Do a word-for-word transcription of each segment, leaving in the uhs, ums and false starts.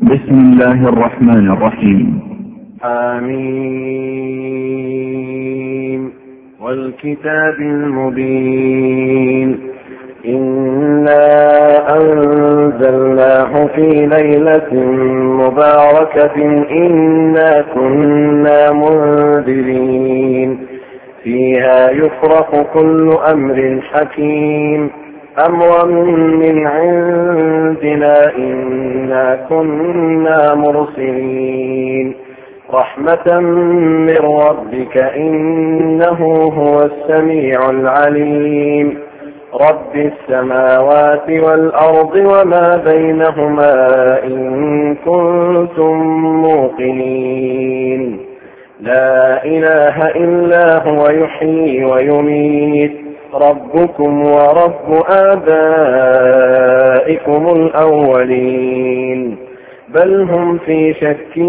بسم الله الرحمن الرحيم. آمين. والكتاب المبين. إنا أنزلناه في ليلة مباركة إنا كنا منذرين فيها يفرق كل أمر حكيم أمرا من عندنا إنا كنا مرسلين رحمة من ربك إنه هو السميع العليم رب السماوات والأرض وما بينهما إن كنتم موقنين لا إله إلا هو يحيي ويميت ربكم ورب آبائكم الأولين بل هم في شك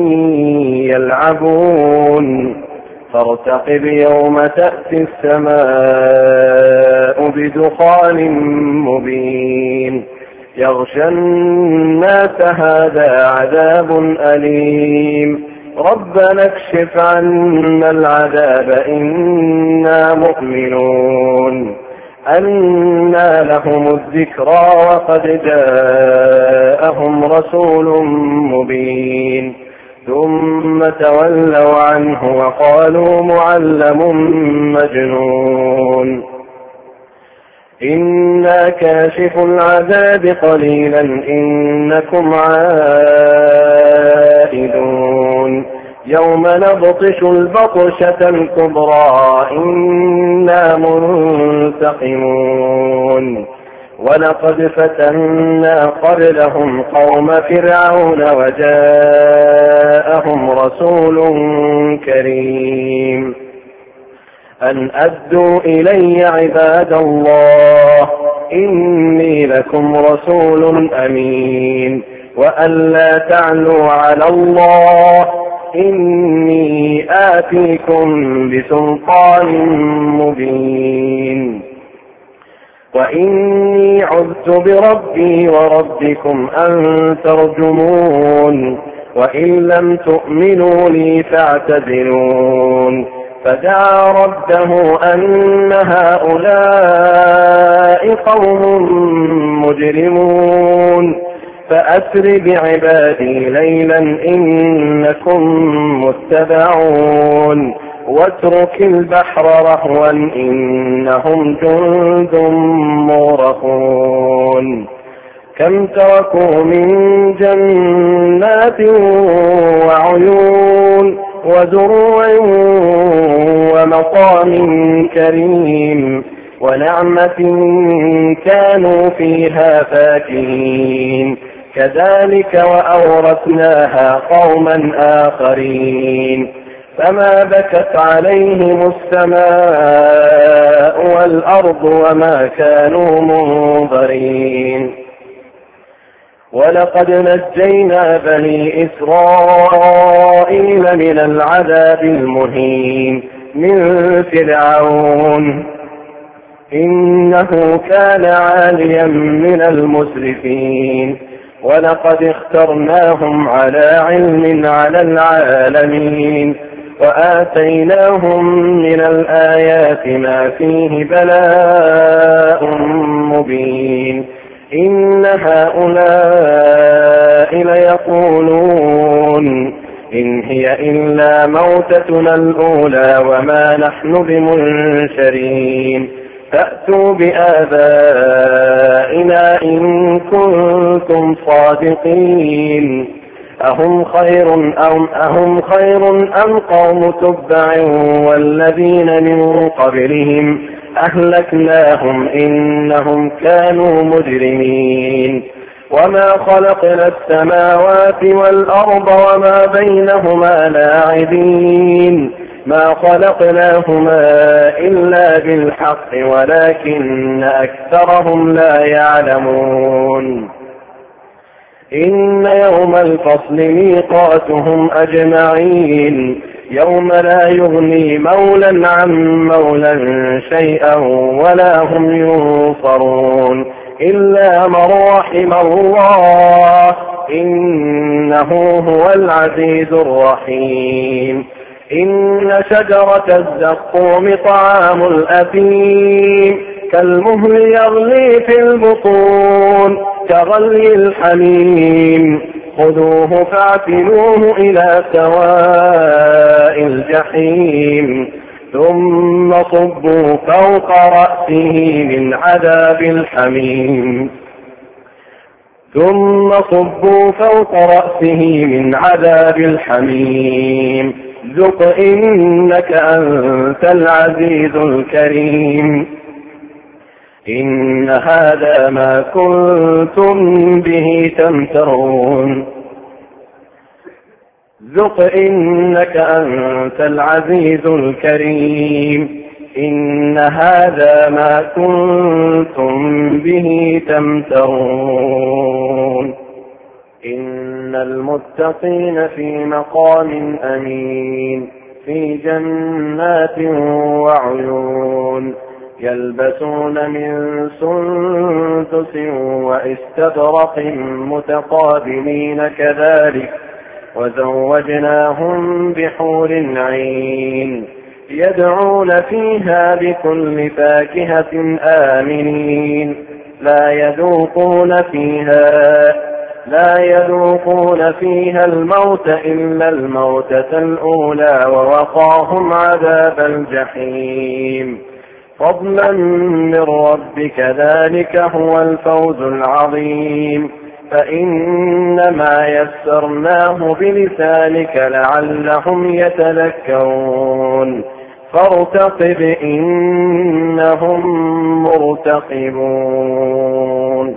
يلعبون فارتقب يوم تأتي السماء بدخان مبين يغشى الناس هذا عذاب أليم ربنا اكشف عنا العذاب إنا مؤمنون أنى لهم الذكرى وقد جاءهم رسول مبين ثم تولوا عنه وقالوا معلم مجنون إنا كاشف العذاب قليلا إنكم عائدون يوم نبطش البطشة الكبرى إنا منتقمون ولقد فتنا قبلهم قوم فرعون وجاءهم رسول كريم أن أدوا إلي عباد الله إني لكم رسول أمين وأن لا تعلوا على الله إني آتيكم بسلطان مبين وإني عذت بربي وربكم أن ترجمون وإن لم تؤمنوا لي فاعتزلون فدعا ربه أن هؤلاء قوم مجرمون فأسر بعبادي ليلا إنكم متبعون واترك البحر رهوا إنهم جند مغرقون كم تركوا من جنات وعيون وزروع ومقام كريم ونعمة كانوا فيها فاكهين كذلك وأورثناها قوما آخرين فما بكت عليهم السماء والأرض وما كانوا منظرين ولقد نجينا بني إسرائيل من العذاب المهين من فرعون إنه كان عاليا من المسرفين ولقد اخترناهم على علم على العالمين وآتيناهم من الآيات ما فيه بلاء مبين إن هؤلاء ليقولون إن هي إلا موتتنا الأولى وما نحن بمنشرين فأتوا بآبائنا إن كنتم صادقين أهم خير أم, أهم خير أم قوم تبع والذين من قبلهم أهلكناهم إنهم كانوا مجرمين وما خلقنا السماوات والأرض وما بينهما لاعبين ما خلقناهما إلا بالحق ولكن أكثرهم لا يعلمون إن يوم الفصل ميقاتهم أجمعين يوم لا يغني مولى عن مولى شيئا ولا هم ينصرون إلا من رحم الله إنه هو العزيز الرحيم. إن شجرة الزقوم طعام الأثيم كالمهل يغلي في البطون كغلي الحميم خذوه فاعتلوه إلى سواء الجحيم ثم صبوا فوق رأسه من عذاب الحميم ثم صبوا فوق رأسه من عذاب الحميم ذق إنك أنت العزيز الكريم. إن هذا ما كنتم به تمترون ذق إنك أنت العزيز الكريم. إن هذا ما كنتم به تمترون. إن المتقين في مقام أمين في جنات وعيون يلبسون من سندس واستبرق متقابلين كذلك وزوجناهم بحور عين يدعون فيها بكل فاكهة آمنين لا يذوقون فيها لا يذوقون فيها الموت إلا الموتة الأولى ووقاهم عذاب الجحيم فضلا من ربك ذلك هو الفوز العظيم. فإنما يسرناه بلسانك لعلهم يتذكرون فارتقب إنهم مرتقبون.